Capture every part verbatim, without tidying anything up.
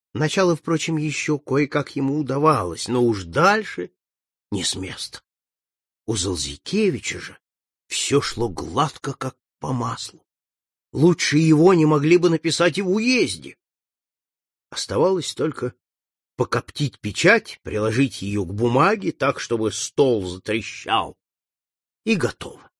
Начало, впрочем, еще кое-как ему удавалось, но уж дальше не с места. У Залзикевича же все шло гладко, как по маслу. Лучше его не могли бы написать и в уезде. Оставалось только покоптить печать, приложить ее к бумаге так, чтобы стол затрещал. И готово.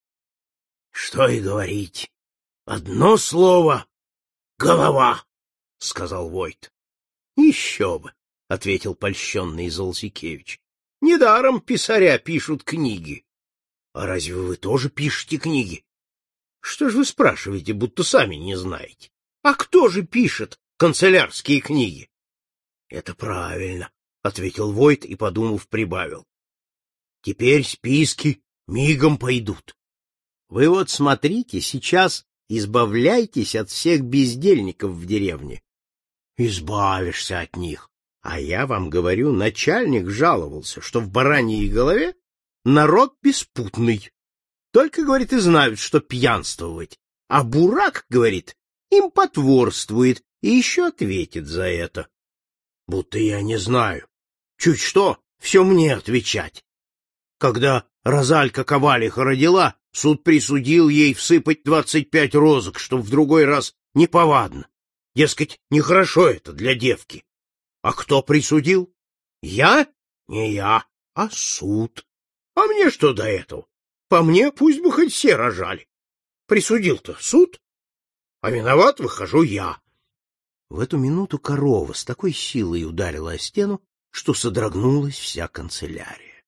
Что и говорить. Одно слово — голова, — сказал Войт. — Еще бы, — ответил польщенный Залзикевич. — Недаром писаря пишут книги. — А разве вы тоже пишете книги? — Что ж вы спрашиваете, будто сами не знаете? А кто же пишет канцелярские книги? — Это правильно, — ответил Войт и, подумав, прибавил. — Теперь списки мигом пойдут. Вы вот смотрите, сейчас избавляйтесь от всех бездельников в деревне. Избавишься от них. А я вам говорю, начальник жаловался, что в бараньей голове народ беспутный. Только, говорит, и знают, что пьянствовать. А бурак, говорит, им потворствует и еще ответит за это. Будто я не знаю. Чуть что, все мне отвечать. Когда Розалька Ковалиха родила, суд присудил ей всыпать двадцать пять розок, чтоб в другой раз неповадно. Дескать, нехорошо это для девки. А кто присудил? Я? Не я, а суд. А мне что до этого? По мне пусть бы хоть все рожали. Присудил-то суд, а виноват выхожу я. В эту минуту корова с такой силой ударила о стену, что содрогнулась вся канцелярия.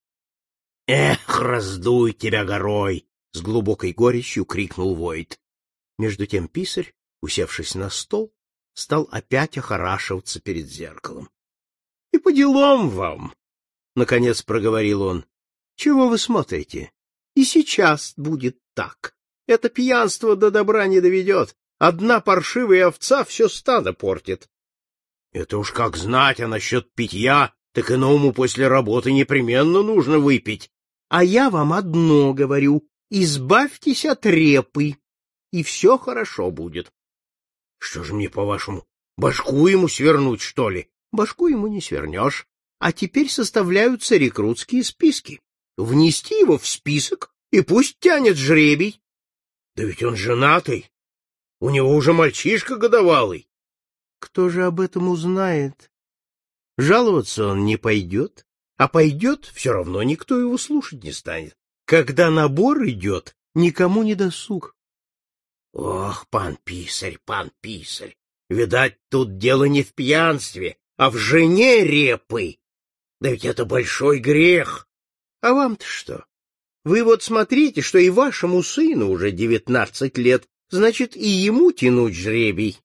— Эх, раздуй тебя горой! — с глубокой горечью крикнул Войт. Между тем писарь, усевшись на стол, стал опять охорашиваться перед зеркалом. — И по делам вам! — наконец проговорил он. — Чего вы смотрите? И сейчас будет так. Это пьянство до добра не доведет. Одна паршивая овца все стадо портит. — Это уж как знать, а насчет питья, так иному после работы непременно нужно выпить. А я вам одно говорю: избавьтесь от репы, и все хорошо будет. — Что же мне, по-вашему, башку ему свернуть, что ли? — Башку ему не свернешь. А теперь составляются рекрутские списки. Внести его в список, и пусть тянет жребий. — Да ведь он женатый. У него уже мальчишка годовалый. — Кто же об этом узнает? Жаловаться он не пойдет, а пойдет, все равно никто его слушать не станет. Когда набор идет, никому не досуг. — Ох, пан писарь, пан писарь, видать, тут дело не в пьянстве, а в жене репы. Да ведь это большой грех. А вам-то что? Вы вот смотрите, что и вашему сыну уже девятнадцать лет, значит, и ему тянуть жребий.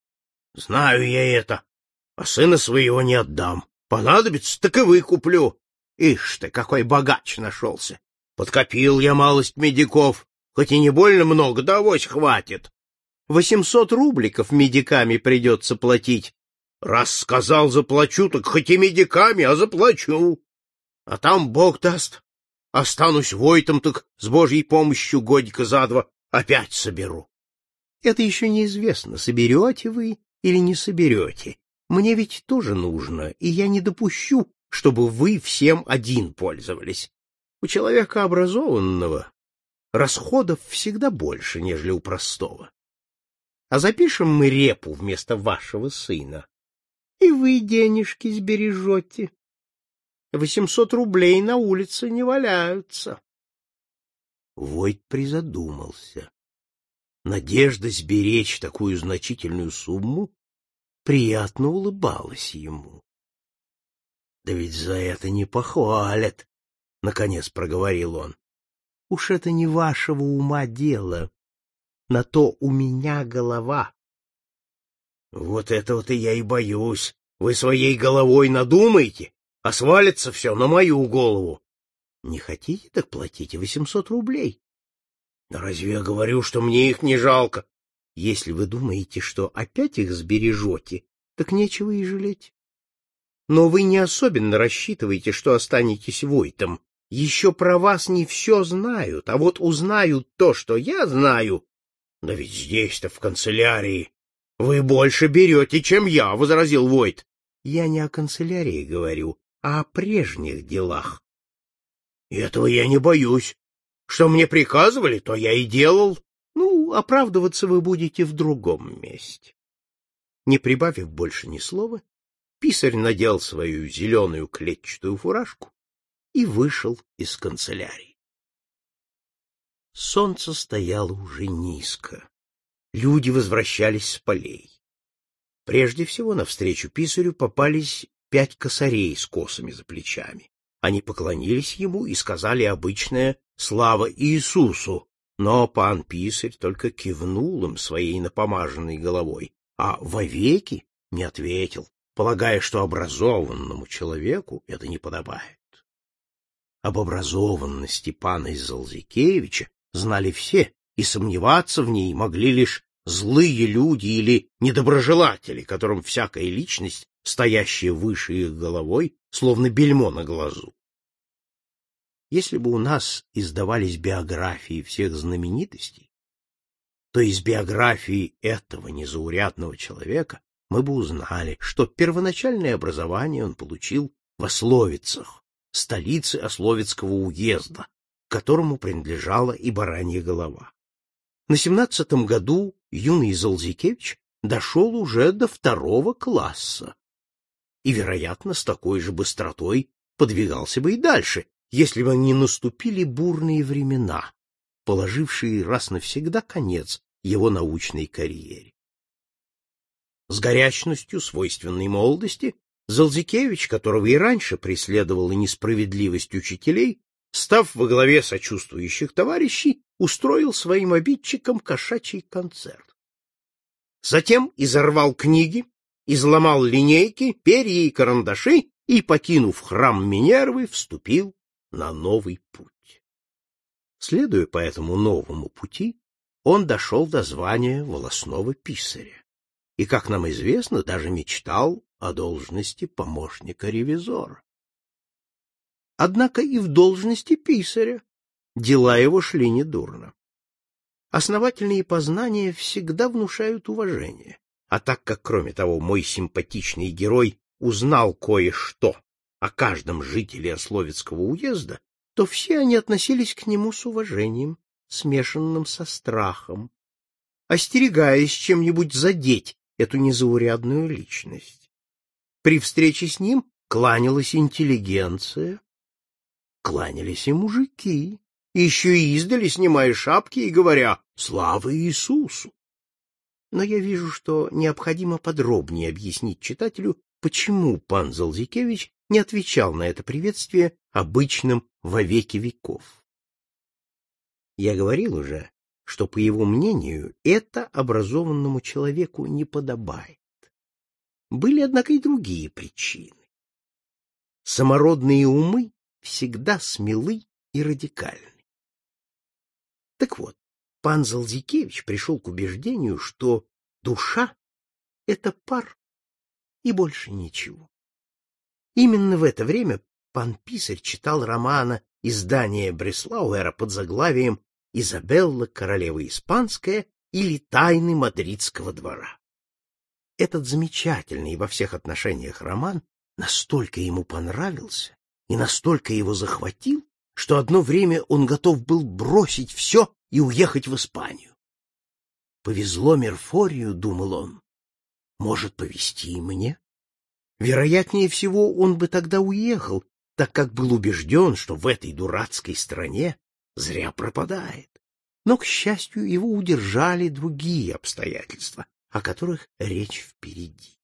Знаю я это, а сына своего не отдам. Понадобится, так и выкуплю. Ишь ты, какой богач нашелся. Подкопил я малость медиков, хоть и не больно много, да авось хватит. Восемьсот рубликов медиками придется платить. Раз сказал заплачу, так хоть и медиками, а заплачу. А там Бог даст. Останусь войтом, так с Божьей помощью годика за два опять соберу. Это еще неизвестно, соберете вы или не соберете. Мне ведь тоже нужно, и я не допущу, чтобы вы всем один пользовались. У человека образованного расходов всегда больше, нежели у простого. А запишем мы репу вместо вашего сына, и вы денежки сбережете. Восемьсот рублей на улице не валяются. Войт призадумался. Надежда сберечь такую значительную сумму приятно улыбалась ему. — Да ведь за это не похвалят, — наконец проговорил он. — Уж это не вашего ума дело. На то у меня голова. — Вот этого-то я и боюсь. Вы своей головой надумаете, а свалится все на мою голову. Не хотите, так платите восемьсот рублей. Разве я говорю, что мне их не жалко? Если вы думаете, что опять их сбережете, так нечего и жалеть. Но вы не особенно рассчитываете, что останетесь войтом. Еще про вас не все знают, а вот узнают то, что я знаю. Да ведь здесь-то, в канцелярии, — Вы больше берете, чем я, — возразил Войт. — Я не о канцелярии говорю, а о прежних делах. — Этого я не боюсь. Что мне приказывали, то я и делал. Ну, оправдываться вы будете в другом месте. Не прибавив больше ни слова, писарь надел свою зеленую клетчатую фуражку и вышел из канцелярии. Солнце стояло уже низко. Люди возвращались с полей. Прежде всего навстречу писарю попались пять косарей с косами за плечами. Они поклонились ему и сказали обычное «Слава Иисусу!», но пан писарь только кивнул им своей напомаженной головой, а вовеки не ответил, полагая, что образованному человеку это не подобает. Об образованности пана Залзикевича знали все, и сомневаться в ней могли лишь злые люди или недоброжелатели, которым всякая личность, стоящая выше их головой, словно бельмо на глазу. Если бы у нас издавались биографии всех знаменитостей, то из биографии этого незаурядного человека мы бы узнали, что первоначальное образование он получил в Ословицах, столице Ословицкого уезда, к которому принадлежала и Баранья Голова. На семнадцатом году юный Залзикевич дошел уже до второго класса и, вероятно, с такой же быстротой подвигался бы и дальше, если бы не наступили бурные времена, положившие раз навсегда конец его научной карьере. С горячностью, свойственной молодости, Залзикевич, которого и раньше преследовала несправедливость учителей, став во главе сочувствующих товарищей, устроил своим обидчикам кошачий концерт. Затем изорвал книги, изломал линейки, перья и карандаши и, покинув храм Минервы, вступил на новый путь. Следуя по этому новому пути, он дошел до звания волосного писаря и, как нам известно, даже мечтал о должности помощника-ревизора. Однако и в должности писаря дела его шли недурно. Основательные познания всегда внушают уважение, а так как, кроме того, мой симпатичный герой узнал кое-что о каждом жителе Ословицкого уезда, то все они относились к нему с уважением, смешанным со страхом, остерегаясь чем-нибудь задеть эту незаурядную личность. При встрече с ним кланялась интеллигенция, кланялись и мужики, еще и издали снимая шапки и говоря «Слава Иисусу!». Но я вижу, что необходимо подробнее объяснить читателю, почему пан Залзикевич не отвечал на это приветствие обычным во веки веков. Я говорил уже, что, по его мнению, это образованному человеку не подобает. Были, однако, и другие причины. Самородные умы всегда смелы и радикальны. Так вот, пан Залзикевич пришел к убеждению, что душа — это пар и больше ничего. Именно в это время пан писарь читал романа издания Бреслауэра под заглавием «Изабелла, королева испанская» или «Тайны мадридского двора». Этот замечательный во всех отношениях роман настолько ему понравился и настолько его захватил, что одно время он готов был бросить все и уехать в Испанию. Повезло Мерфорию, думал он, может повезти и мне. Вероятнее всего, он бы тогда уехал, так как был убежден, что в этой дурацкой стране зря пропадает. Но, к счастью, его удержали другие обстоятельства, о которых речь впереди.